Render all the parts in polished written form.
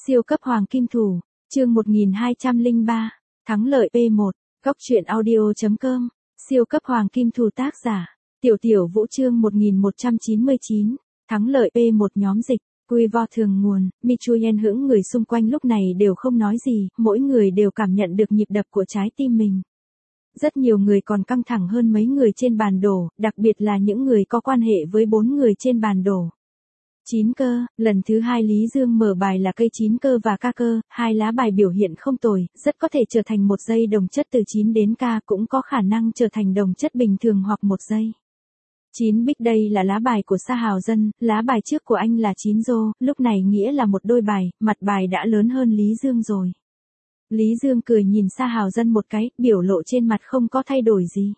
Siêu cấp hoàng kim thủ, chương 1203, thắng lợi P1, góc truyện audio.com, siêu cấp hoàng kim thủ tác giả, Tiểu Tiểu Vũ chương 1199, thắng lợi P1 nhóm dịch, quy vo thường nguồn, Michuyen hững người xung quanh lúc này đều không nói gì, mỗi người đều cảm nhận được nhịp đập của trái tim mình. Rất nhiều người còn căng thẳng hơn mấy người trên bàn đổ, đặc biệt là những người có quan hệ với 4 người trên bàn đổ. 9 cơ, lần thứ 2 Lý Dương mở bài là cây 9 cơ và ca cơ, hai lá bài biểu hiện không tồi, rất có thể trở thành một dây đồng chất từ 9 đến ca, cũng có khả năng trở thành đồng chất bình thường hoặc một dây. 9 bích đây là lá bài của Sa Hào Dân, lá bài trước của anh là 9 rô, lúc này nghĩa là một đôi bài, mặt bài đã lớn hơn Lý Dương rồi. Lý Dương cười nhìn Sa Hào Dân một cái, biểu lộ trên mặt không có thay đổi gì.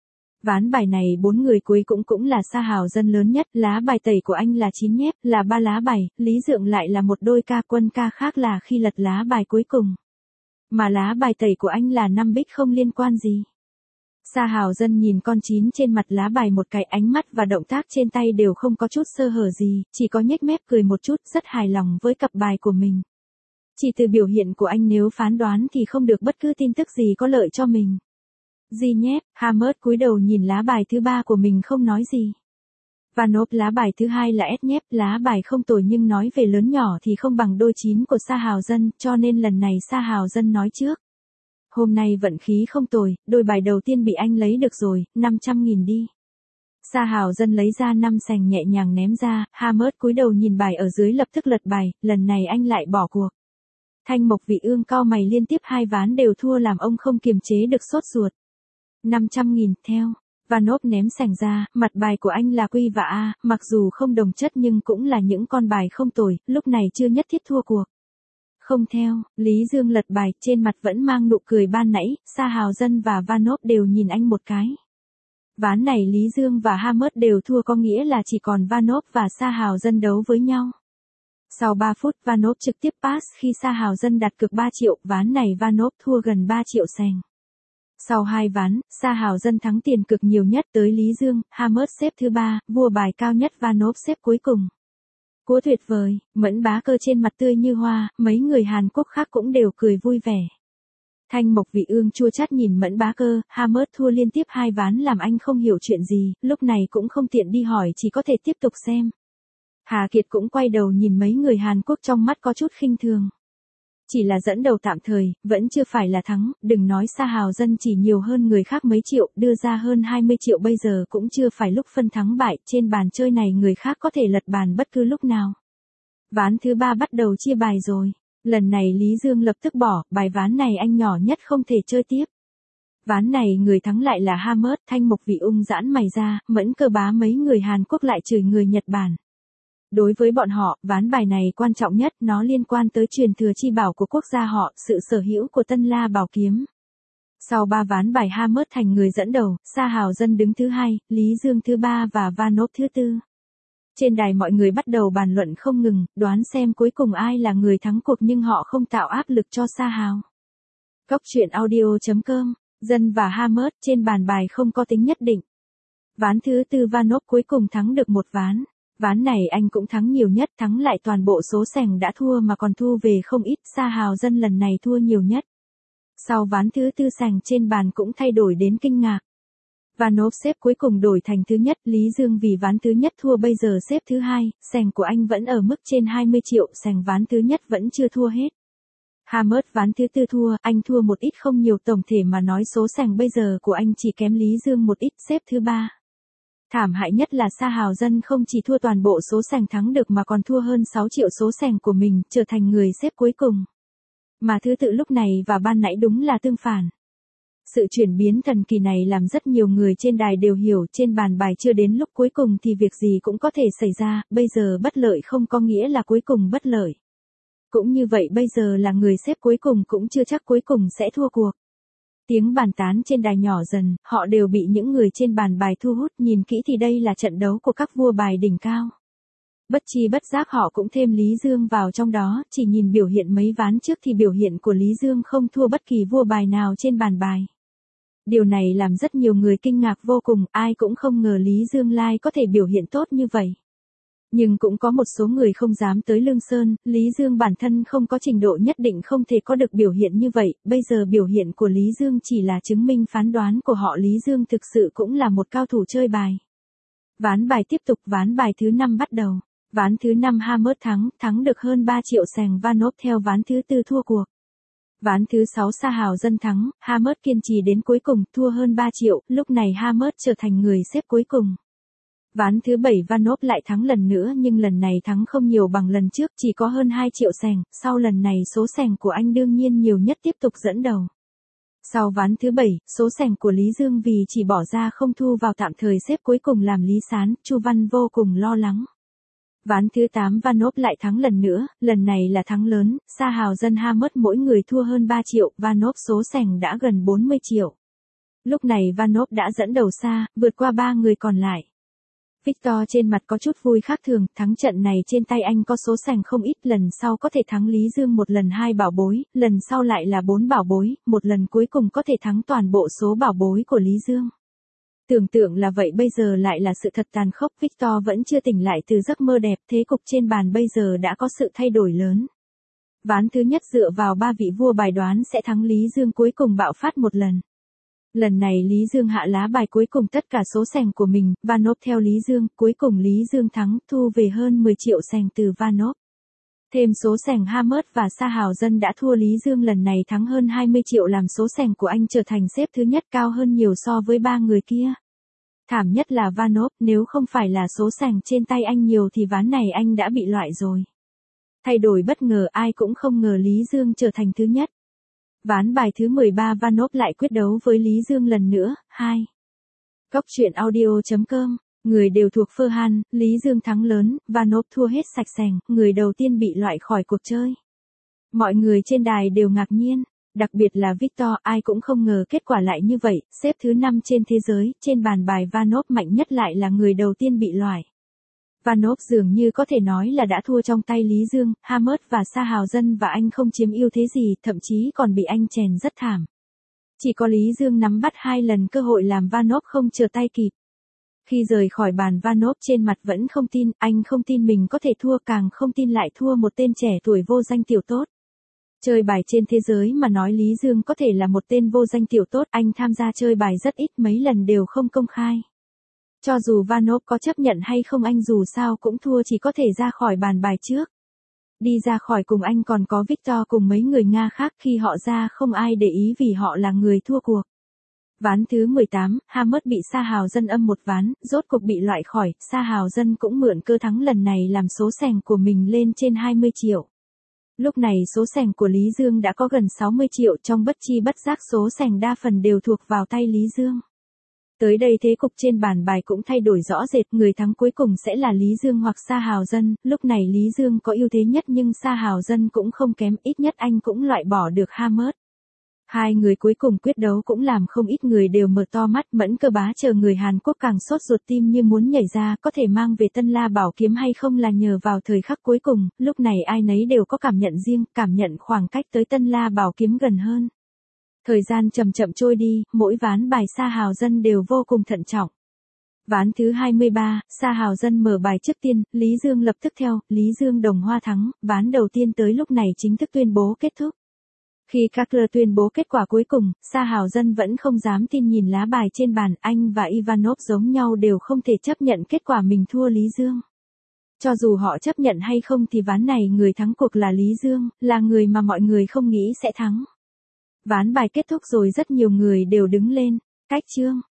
Ván bài này 4 người cuối cũng là Sa Hào Dân lớn nhất, lá bài tẩy của anh là 9 nhép, là 3 lá bài, Lý Dương lại là một đôi ca quân ca khác là khi lật lá bài cuối cùng. Mà lá bài tẩy của anh là 5 bích không liên quan gì. Sa Hào Dân nhìn con 9 trên mặt lá bài một cái, ánh mắt và động tác trên tay đều không có chút sơ hở gì, chỉ có nhếch mép cười một chút, rất hài lòng với cặp bài của mình. Chỉ từ biểu hiện của anh nếu phán đoán thì không được bất cứ tin tức gì có lợi cho mình. Di nhép, Hammers cúi đầu nhìn lá bài thứ 3 của mình không nói gì. Vanop lá bài thứ 2 là S nhép, lá bài không tồi nhưng nói về lớn nhỏ thì không bằng đôi 9 của Sa Hào Dân, cho nên lần này Sa Hào Dân nói trước. Hôm nay vận khí không tồi, đôi bài đầu tiên bị anh lấy được rồi, 500.000 đi. Sa Hào Dân lấy ra 5 sành nhẹ nhàng ném ra, Hammers cúi đầu nhìn bài ở dưới lập tức lật bài, lần này anh lại bỏ cuộc. Thanh Mộc Vị Ương cau mày liên tiếp 2 ván đều thua làm ông không kiềm chế được sốt ruột. 500.000, theo. Vanop ném sành ra, mặt bài của anh là Quy và A, mặc dù không đồng chất nhưng cũng là những con bài không tồi, lúc này chưa nhất thiết thua cuộc. Không theo, Lý Dương lật bài, trên mặt vẫn mang nụ cười ban nãy, Sa Hào Dân và Vanop đều nhìn anh một cái. Ván này Lý Dương và Hammers đều thua có nghĩa là chỉ còn Vanop và Sa Hào Dân đấu với nhau. Sau 3 phút Vanop trực tiếp pass khi Sa Hào Dân đặt cược 3 triệu, ván này Vanop thua gần 3 triệu sành. Sau 2 ván, Sa Hào Dân thắng tiền cực nhiều nhất tới Lý Dương, Hammers xếp thứ 3, vua bài cao nhất Vanop xếp cuối cùng. Cú tuyệt vời, Mẫn Bá Cơ trên mặt tươi như hoa, mấy người Hàn Quốc khác cũng đều cười vui vẻ. Thanh Mộc Vị Ương chua chát nhìn Mẫn Bá Cơ, Hammers thua liên tiếp 2 ván làm anh không hiểu chuyện gì, lúc này cũng không tiện đi hỏi chỉ có thể tiếp tục xem. Hà Kiệt cũng quay đầu nhìn mấy người Hàn Quốc trong mắt có chút khinh thường. Chỉ là dẫn đầu tạm thời, vẫn chưa phải là thắng, đừng nói Sa Hào Dân chỉ nhiều hơn người khác mấy triệu, đưa ra hơn 20 triệu bây giờ cũng chưa phải lúc phân thắng bại, trên bàn chơi này người khác có thể lật bàn bất cứ lúc nào. Ván thứ 3 bắt đầu chia bài rồi, lần này Lý Dương lập tức bỏ, bài ván này anh nhỏ nhất không thể chơi tiếp. Ván này người thắng lại là Hammers, Thanh Mộc Vị Ung giãn mày ra, Mẫn Cơ Bá mấy người Hàn Quốc lại chửi người Nhật Bản. Đối với bọn họ, ván bài này quan trọng nhất, nó liên quan tới truyền thừa chi bảo của quốc gia họ, sự sở hữu của Tân La Bảo Kiếm. Sau 3 ván bài Hammers thành người dẫn đầu, Sa Hào Dân đứng thứ 2, Lý Dương thứ 3 và Vanop thứ 4. Trên đài mọi người bắt đầu bàn luận không ngừng, đoán xem cuối cùng ai là người thắng cuộc nhưng họ không tạo áp lực cho Sa Hào. Góc truyện audio.com, Dân và Hammers trên bàn bài không có tính nhất định. Ván thứ 4 Vanop cuối cùng thắng được một ván. Ván này anh cũng thắng nhiều nhất, thắng lại toàn bộ số sành đã thua mà còn thu về không ít, Sa Hào Dân lần này thua nhiều nhất. Sau ván thứ 4 sành trên bàn cũng thay đổi đến kinh ngạc. Vanop xếp cuối cùng đổi thành thứ nhất, Lý Dương vì ván thứ nhất thua bây giờ xếp thứ 2, sành của anh vẫn ở mức trên 20 triệu, sành ván thứ nhất vẫn chưa thua hết. Hammers ván thứ 4 thua, anh thua một ít không nhiều, tổng thể mà nói số sành bây giờ của anh chỉ kém Lý Dương một ít, xếp thứ 3. Thảm hại nhất là Sa Hào Dân không chỉ thua toàn bộ số sành thắng được mà còn thua hơn 6 triệu số sành của mình, trở thành người xếp cuối cùng. Mà thứ tự lúc này và ban nãy đúng là tương phản. Sự chuyển biến thần kỳ này làm rất nhiều người trên đài đều hiểu, trên bàn bài chưa đến lúc cuối cùng thì việc gì cũng có thể xảy ra, bây giờ bất lợi không có nghĩa là cuối cùng bất lợi. Cũng như vậy bây giờ là người xếp cuối cùng cũng chưa chắc cuối cùng sẽ thua cuộc. Tiếng bàn tán trên đài nhỏ dần, họ đều bị những người trên bàn bài thu hút, nhìn kỹ thì đây là trận đấu của các vua bài đỉnh cao. Bất chi bất giác họ cũng thêm Lý Dương vào trong đó, chỉ nhìn biểu hiện mấy ván trước thì biểu hiện của Lý Dương không thua bất kỳ vua bài nào trên bàn bài. Điều này làm rất nhiều người kinh ngạc vô cùng, ai cũng không ngờ Lý Dương Lai có thể biểu hiện tốt như vậy. Nhưng cũng có một số người không dám tới Lương Sơn, Lý Dương bản thân không có trình độ nhất định không thể có được biểu hiện như vậy, bây giờ biểu hiện của Lý Dương chỉ là chứng minh phán đoán của họ. Lý Dương thực sự cũng là một cao thủ chơi bài. Ván bài tiếp tục, ván bài thứ 5 bắt đầu. Ván thứ 5 Hammert thắng được hơn 3 triệu sàng Vanop, theo ván thứ 4 thua cuộc. Ván thứ 6 Sa Hào Dân thắng, Hammert kiên trì đến cuối cùng, thua hơn 3 triệu, lúc này Hammert trở thành người xếp cuối cùng. Ván thứ 7 Vanop lại thắng lần nữa nhưng lần này thắng không nhiều bằng lần trước, chỉ có hơn 2 triệu sàng, sau lần này số sàng của anh đương nhiên nhiều nhất tiếp tục dẫn đầu. Sau ván thứ 7, số sàng của Lý Dương vì chỉ bỏ ra không thu vào tạm thời xếp cuối cùng làm Lý Sán, Chu Văn vô cùng lo lắng. Ván thứ 8 Vanop lại thắng lần nữa, lần này là thắng lớn, Sa Hào Dân Hammert mỗi người thua hơn 3 triệu, Vanop số sàng đã gần 40 triệu. Lúc này Vanop đã dẫn đầu xa, vượt qua 3 người còn lại. Victor trên mặt có chút vui khác thường, thắng trận này trên tay anh có số sàng không ít, lần sau có thể thắng Lý Dương một lần 2 bảo bối, lần sau lại là 4 bảo bối, một lần cuối cùng có thể thắng toàn bộ số bảo bối của Lý Dương. Tưởng tượng là vậy bây giờ lại là sự thật tàn khốc, Victor vẫn chưa tỉnh lại từ giấc mơ đẹp, thế cục trên bàn bây giờ đã có sự thay đổi lớn. Ván thứ nhất dựa vào 3 vị vua bài đoán sẽ thắng Lý Dương, cuối cùng bạo phát một lần. Lần này Lý Dương hạ lá bài cuối cùng tất cả số sàng của mình, Vanop theo Lý Dương, cuối cùng Lý Dương thắng, thu về hơn 10 triệu sàng từ Vanop. Thêm số sàng Hammert và Sa Hào Dân đã thua Lý Dương lần này thắng hơn 20 triệu làm số sàng của anh trở thành xếp thứ nhất, cao hơn nhiều so với 3 người kia. Thảm nhất là Vanop, nếu không phải là số sàng trên tay anh nhiều thì ván này anh đã bị loại rồi. Thay đổi bất ngờ, ai cũng không ngờ Lý Dương trở thành thứ nhất. Ván bài thứ 13 Vanop lại quyết đấu với Lý Dương lần nữa, 2. Góc truyện audio.com, người đều thuộc Ferhan, Lý Dương thắng lớn, Vanop thua hết sạch sành, người đầu tiên bị loại khỏi cuộc chơi. Mọi người trên đài đều ngạc nhiên, đặc biệt là Victor, ai cũng không ngờ kết quả lại như vậy, xếp thứ 5 trên thế giới, trên bàn bài Vanop mạnh nhất lại là người đầu tiên bị loại. Vanop dường như có thể nói là đã thua trong tay Lý Dương, Hammert và Sa Hào Dân và anh không chiếm ưu thế gì, thậm chí còn bị anh chèn rất thảm. Chỉ có Lý Dương nắm bắt 2 lần cơ hội làm Vanop không trở tay kịp. Khi rời khỏi bàn Vanop trên mặt vẫn không tin, anh không tin mình có thể thua, càng không tin lại thua một tên trẻ tuổi vô danh tiểu tốt. Chơi bài trên thế giới mà nói Lý Dương có thể là một tên vô danh tiểu tốt, anh tham gia chơi bài rất ít, mấy lần đều không công khai. Cho dù Vanop có chấp nhận hay không anh dù sao cũng thua, chỉ có thể ra khỏi bàn bài trước. Đi ra khỏi cùng anh còn có Victor cùng mấy người Nga khác, khi họ ra không ai để ý vì họ là người thua cuộc. Ván thứ 18, Hammert bị Sa Hào Dân âm một ván, rốt cuộc bị loại khỏi, Sa Hào Dân cũng mượn cơ thắng lần này làm số sàng của mình lên trên 20 triệu. Lúc này số sàng của Lý Dương đã có gần 60 triệu, trong bất chi bất giác số sàng đa phần đều thuộc vào tay Lý Dương. Tới đây thế cục trên bàn bài cũng thay đổi rõ rệt, người thắng cuối cùng sẽ là Lý Dương hoặc Sa Hào Dân, lúc này Lý Dương có ưu thế nhất nhưng Sa Hào Dân cũng không kém, ít nhất anh cũng loại bỏ được Hammert. 2 người cuối cùng quyết đấu cũng làm không ít người đều mở to mắt, Mẫn Cơ Bá chờ người Hàn Quốc càng sốt ruột tim như muốn nhảy ra, có thể mang về Tân La Bảo Kiếm hay không là nhờ vào thời khắc cuối cùng, lúc này ai nấy đều có cảm nhận riêng, cảm nhận khoảng cách tới Tân La Bảo Kiếm gần hơn. Thời gian chậm chậm trôi đi, mỗi ván bài Sa Hào Dân đều vô cùng thận trọng. Ván thứ 23, Sa Hào Dân mở bài trước tiên, Lý Dương lập tức theo, Lý Dương đồng hoa thắng, ván đầu tiên tới lúc này chính thức tuyên bố kết thúc. Khi Kakler tuyên bố kết quả cuối cùng, Sa Hào Dân vẫn không dám tin nhìn lá bài trên bàn, anh và Ivanov giống nhau đều không thể chấp nhận kết quả mình thua Lý Dương. Cho dù họ chấp nhận hay không thì ván này người thắng cuộc là Lý Dương, là người mà mọi người không nghĩ sẽ thắng. Ván bài kết thúc rồi rất nhiều người đều đứng lên, cách chương.